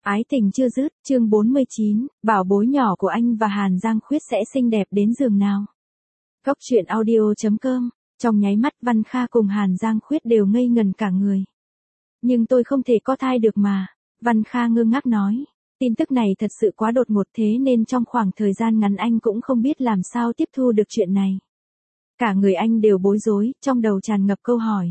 Ái tình chưa dứt, chương 49, bảo bối nhỏ của anh và Hàn Giang Khuyết sẽ xinh đẹp đến giường nào. Cốc truyện audio.com, trong nháy mắt Văn Kha cùng Hàn Giang Khuyết đều ngây ngần cả người. Nhưng tôi không thể có thai được mà, Văn Kha ngơ ngác nói. Tin tức này thật sự quá đột ngột thế nên trong khoảng thời gian ngắn anh cũng không biết làm sao tiếp thu được chuyện này. Cả người anh đều bối rối, trong đầu tràn ngập câu hỏi.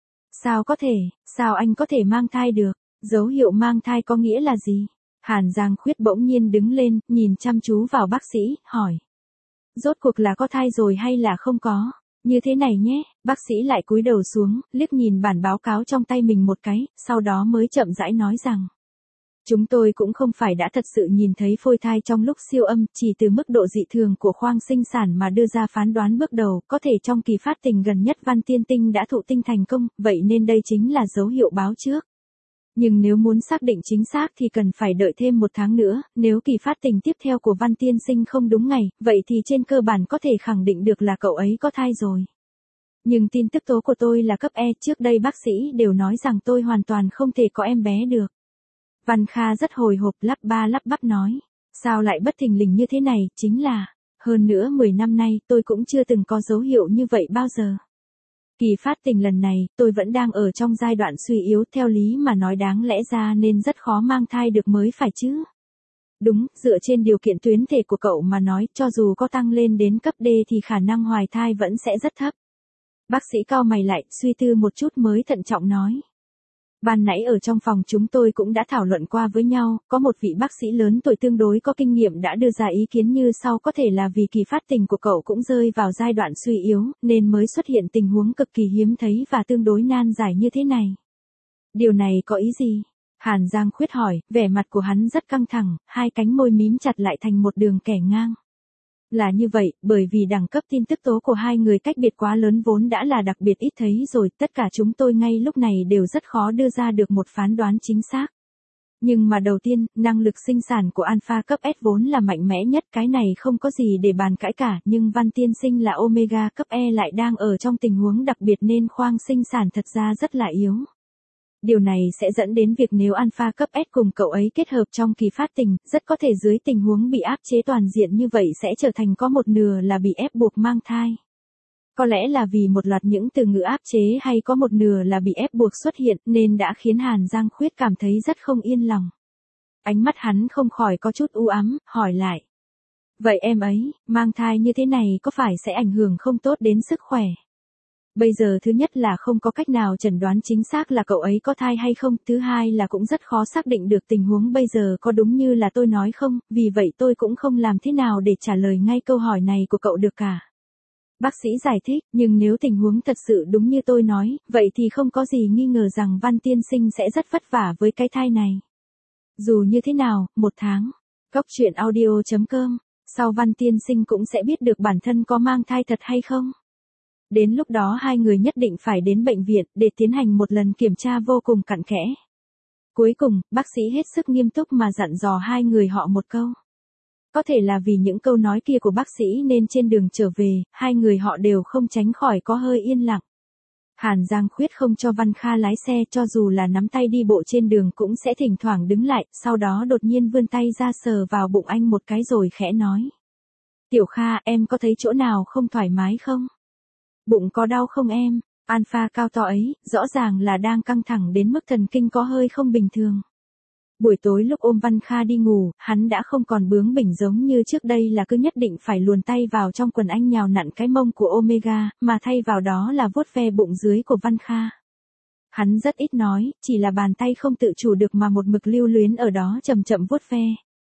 Sao có thể, sao anh có thể mang thai được? Dấu hiệu mang thai có nghĩa là gì? Hàn Giang Khuyết bỗng nhiên đứng lên, nhìn chăm chú vào bác sĩ, hỏi. Rốt cuộc là có thai rồi hay là không có? Như thế này nhé, bác sĩ lại cúi đầu xuống, liếc nhìn bản báo cáo trong tay mình một cái, sau đó mới chậm rãi nói rằng. Chúng tôi cũng không phải đã thật sự nhìn thấy phôi thai trong lúc siêu âm, chỉ từ mức độ dị thường của khoang sinh sản mà đưa ra phán đoán bước đầu, có thể trong kỳ phát tình gần nhất Văn Tiên Tinh đã thụ tinh thành công, vậy nên đây chính là dấu hiệu báo trước. Nhưng nếu muốn xác định chính xác thì cần phải đợi thêm 1 tháng nữa, nếu kỳ phát tình tiếp theo của Văn Tiên Sinh không đúng ngày, vậy thì trên cơ bản có thể khẳng định được là cậu ấy có thai rồi. Nhưng tin tức tố của tôi là cấp E, trước đây bác sĩ đều nói rằng tôi hoàn toàn không thể có em bé được. Văn Kha rất hồi hộp lắp ba lắp bắp nói, sao lại bất thình lình như thế này, chính là, hơn nữa 10 năm nay tôi cũng chưa từng có dấu hiệu như vậy bao giờ. Kỳ phát tình lần này, tôi vẫn đang ở trong giai đoạn suy yếu, theo lý mà nói đáng lẽ ra nên rất khó mang thai được mới phải chứ. Đúng, dựa trên điều kiện tuyến thể của cậu mà nói, cho dù có tăng lên đến cấp D thì khả năng hoài thai vẫn sẽ rất thấp. Bác sĩ cau mày lại, suy tư một chút mới thận trọng nói. Ban nãy ở trong phòng chúng tôi cũng đã thảo luận qua với nhau, có một vị bác sĩ lớn tuổi tương đối có kinh nghiệm đã đưa ra ý kiến như sau, có thể là vì kỳ phát tình của cậu cũng rơi vào giai đoạn suy yếu, nên mới xuất hiện tình huống cực kỳ hiếm thấy và tương đối nan giải như thế này. Điều này có ý gì? Hàn Giang Khuyết hỏi, vẻ mặt của hắn rất căng thẳng, hai cánh môi mím chặt lại thành một đường kẻ ngang. Là như vậy, bởi vì đẳng cấp tin tức tố của hai người cách biệt quá lớn vốn đã là đặc biệt ít thấy rồi, tất cả chúng tôi ngay lúc này đều rất khó đưa ra được một phán đoán chính xác. Nhưng mà đầu tiên, năng lực sinh sản của Alpha cấp S vốn là mạnh mẽ nhất, cái này không có gì để bàn cãi cả, nhưng Văn Tiên Sinh là Omega cấp E lại đang ở trong tình huống đặc biệt nên khoang sinh sản thật ra rất là yếu. Điều này sẽ dẫn đến việc nếu Alpha cấp S cùng cậu ấy kết hợp trong kỳ phát tình, rất có thể dưới tình huống bị áp chế toàn diện như vậy sẽ trở thành có một nửa là bị ép buộc mang thai. Có lẽ là vì một loạt những từ ngữ áp chế hay có một nửa là bị ép buộc xuất hiện nên đã khiến Hàn Giang Khuyết cảm thấy rất không yên lòng. Ánh mắt hắn không khỏi có chút u ám, hỏi lại. Vậy em ấy, mang thai như thế này có phải sẽ ảnh hưởng không tốt đến sức khỏe? Bây giờ thứ nhất là không có cách nào chẩn đoán chính xác là cậu ấy có thai hay không, thứ hai là cũng rất khó xác định được tình huống bây giờ có đúng như là tôi nói không, vì vậy tôi cũng không làm thế nào để trả lời ngay câu hỏi này của cậu được cả. Bác sĩ giải thích, nhưng nếu tình huống thật sự đúng như tôi nói, vậy thì không có gì nghi ngờ rằng Văn Tiên Sinh sẽ rất vất vả với cái thai này. Dù như thế nào, 1 tháng. Cốc truyện audio.com, sau Văn Tiên Sinh cũng sẽ biết được bản thân có mang thai thật hay không. Đến lúc đó hai người nhất định phải đến bệnh viện để tiến hành một lần kiểm tra vô cùng cặn kẽ. Cuối cùng, bác sĩ hết sức nghiêm túc mà dặn dò hai người họ một câu. Có thể là vì những câu nói kia của bác sĩ nên trên đường trở về, hai người họ đều không tránh khỏi có hơi yên lặng. Hàn Giang Khuyết không cho Văn Kha lái xe, cho dù là nắm tay đi bộ trên đường cũng sẽ thỉnh thoảng đứng lại, sau đó đột nhiên vươn tay ra sờ vào bụng anh một cái rồi khẽ nói. Tiểu Kha, em có thấy chỗ nào không thoải mái không? Bụng có đau không em? Alpha cao to ấy, rõ ràng là đang căng thẳng đến mức thần kinh có hơi không bình thường. Buổi tối lúc ôm Văn Kha đi ngủ, hắn đã không còn bướng bỉnh giống như trước đây là cứ nhất định phải luồn tay vào trong quần anh nhào nặn cái mông của Omega, mà thay vào đó là vuốt ve bụng dưới của Văn Kha. Hắn rất ít nói, chỉ là bàn tay không tự chủ được mà một mực lưu luyến ở đó chậm chậm vuốt ve.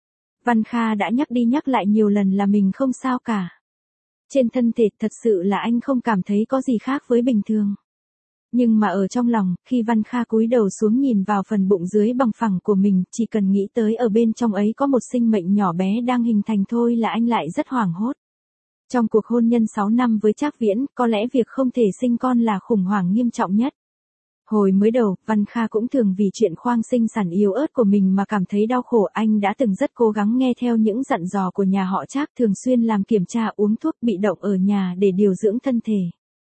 Văn Kha đã nhắc đi nhắc lại nhiều lần là mình không sao cả. Trên thân thể thật sự là anh không cảm thấy có gì khác với bình thường. Nhưng mà ở trong lòng, khi Văn Kha cúi đầu xuống nhìn vào phần bụng dưới bằng phẳng của mình, chỉ cần nghĩ tới ở bên trong ấy có một sinh mệnh nhỏ bé đang hình thành thôi là anh lại rất hoảng hốt. Trong cuộc hôn nhân 6 năm với Trác Viễn, có lẽ việc không thể sinh con là khủng hoảng nghiêm trọng nhất. Hồi mới đầu, Văn Kha cũng thường vì chuyện khoang sinh sản yếu ớt của mình mà cảm thấy đau khổ. Anh đã từng rất cố gắng nghe theo những dặn dò của nhà họ Trác, thường xuyên làm kiểm tra, uống thuốc bị động ở nhà để điều dưỡng thân thể.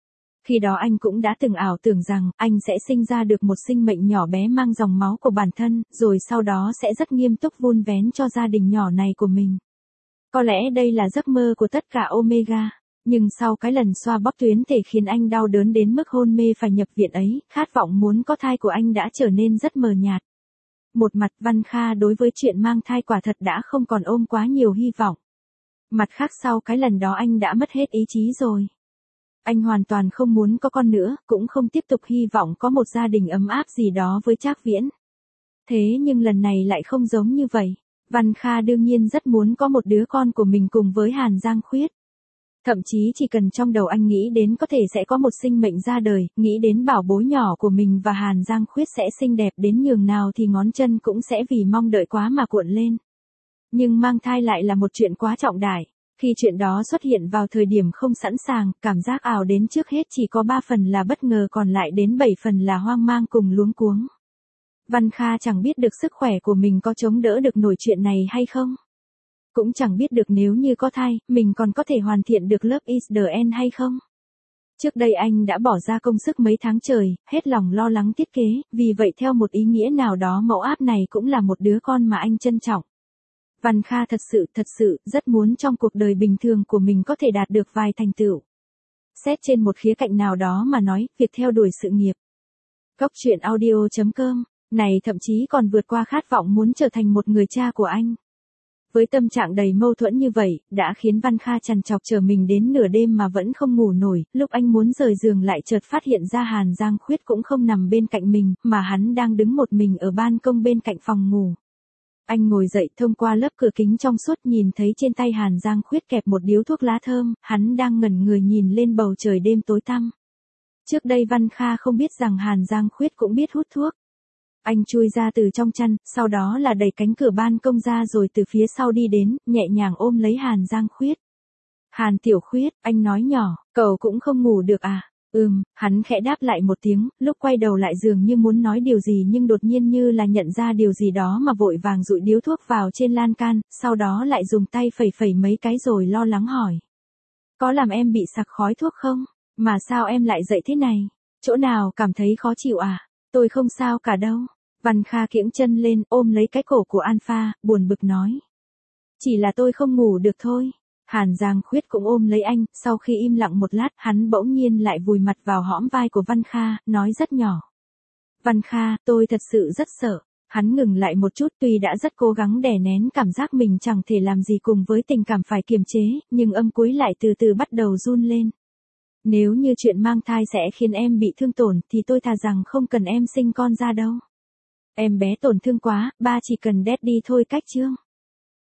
Khi đó anh cũng đã từng ảo tưởng rằng anh sẽ sinh ra được một sinh mệnh nhỏ bé mang dòng máu của bản thân, rồi sau đó sẽ rất nghiêm túc vun vén cho gia đình nhỏ này của mình. Có lẽ đây là giấc mơ của tất cả Omega. Nhưng sau cái lần xoa bóp tuyến thể khiến anh đau đớn đến mức hôn mê phải nhập viện ấy, khát vọng muốn có thai của anh đã trở nên rất mờ nhạt. Một mặt Văn Kha đối với chuyện mang thai quả thật đã không còn ôm quá nhiều hy vọng. Mặt khác sau cái lần đó anh đã mất hết ý chí rồi. Anh hoàn toàn không muốn có con nữa, cũng không tiếp tục hy vọng có một gia đình ấm áp gì đó với Trác Viễn. Thế nhưng lần này lại không giống như vậy. Văn Kha đương nhiên rất muốn có một đứa con của mình cùng với Hàn Giang Khuyết. Thậm chí chỉ cần trong đầu anh nghĩ đến có thể sẽ có một sinh mệnh ra đời, nghĩ đến bảo bối nhỏ của mình và Hàn Giang Khuyết sẽ xinh đẹp đến nhường nào thì ngón chân cũng sẽ vì mong đợi quá mà cuộn lên. Nhưng mang thai lại là một chuyện quá trọng đại. Khi chuyện đó xuất hiện vào thời điểm không sẵn sàng, cảm giác ảo đến trước hết chỉ có 3 phần là bất ngờ còn lại đến 7 phần là hoang mang cùng luống cuống. Văn Kha chẳng biết được sức khỏe của mình có chống đỡ được nổi chuyện này hay không. Cũng chẳng biết được nếu như có thai, mình còn có thể hoàn thiện được lớp is the end hay không. Trước đây anh đã bỏ ra công sức mấy tháng trời, hết lòng lo lắng thiết kế, vì vậy theo một ý nghĩa nào đó mẫu áp này cũng là một đứa con mà anh trân trọng. Văn Kha thật sự, rất muốn trong cuộc đời bình thường của mình có thể đạt được vài thành tựu. Xét trên một khía cạnh nào đó mà nói, việc theo đuổi sự nghiệp. Góc truyện audio.com, này thậm chí còn vượt qua khát vọng muốn trở thành một người cha của anh. Với tâm trạng đầy mâu thuẫn như vậy, đã khiến Văn Kha trằn trọc chờ mình đến nửa đêm mà vẫn không ngủ nổi, lúc anh muốn rời giường lại chợt phát hiện ra Hàn Giang Khuyết cũng không nằm bên cạnh mình, mà hắn đang đứng một mình ở ban công bên cạnh phòng ngủ. Anh ngồi dậy thông qua lớp cửa kính trong suốt nhìn thấy trên tay Hàn Giang Khuyết kẹp một điếu thuốc lá thơm, hắn đang ngẩn người nhìn lên bầu trời đêm tối tăm. Trước đây Văn Kha không biết rằng Hàn Giang Khuyết cũng biết hút thuốc. Anh chui ra từ trong chăn, sau đó là đẩy cánh cửa ban công ra rồi từ phía sau đi đến, nhẹ nhàng ôm lấy Hàn Giang Khuyết. Hàn Tiểu Khuyết, anh nói nhỏ, cậu cũng không ngủ được à? Hắn khẽ đáp lại một tiếng, lúc quay đầu lại dường như muốn nói điều gì nhưng đột nhiên như là nhận ra điều gì đó mà vội vàng dụi điếu thuốc vào trên lan can, sau đó lại dùng tay phẩy mấy cái rồi lo lắng hỏi. Có làm em bị sặc khói thuốc không? Mà sao em lại dậy thế này? Chỗ nào cảm thấy khó chịu à? Tôi không sao cả đâu. Văn Kha kiễng chân lên, ôm lấy cái cổ của Alpha, buồn bực nói. Chỉ là tôi không ngủ được thôi. Hàn Giang Khuyết cũng ôm lấy anh, sau khi im lặng một lát, hắn bỗng nhiên lại vùi mặt vào hõm vai của Văn Kha, nói rất nhỏ. Văn Kha, tôi thật sự rất sợ. Hắn ngừng lại một chút tuy đã rất cố gắng đè nén cảm giác mình chẳng thể làm gì cùng với tình cảm phải kiềm chế, nhưng âm cuối lại từ từ bắt đầu run lên. Nếu như chuyện mang thai sẽ khiến em bị thương tổn thì tôi thà rằng không cần em sinh con ra đâu. Em bé tổn thương quá, ba chỉ cần daddy thôi cách chương.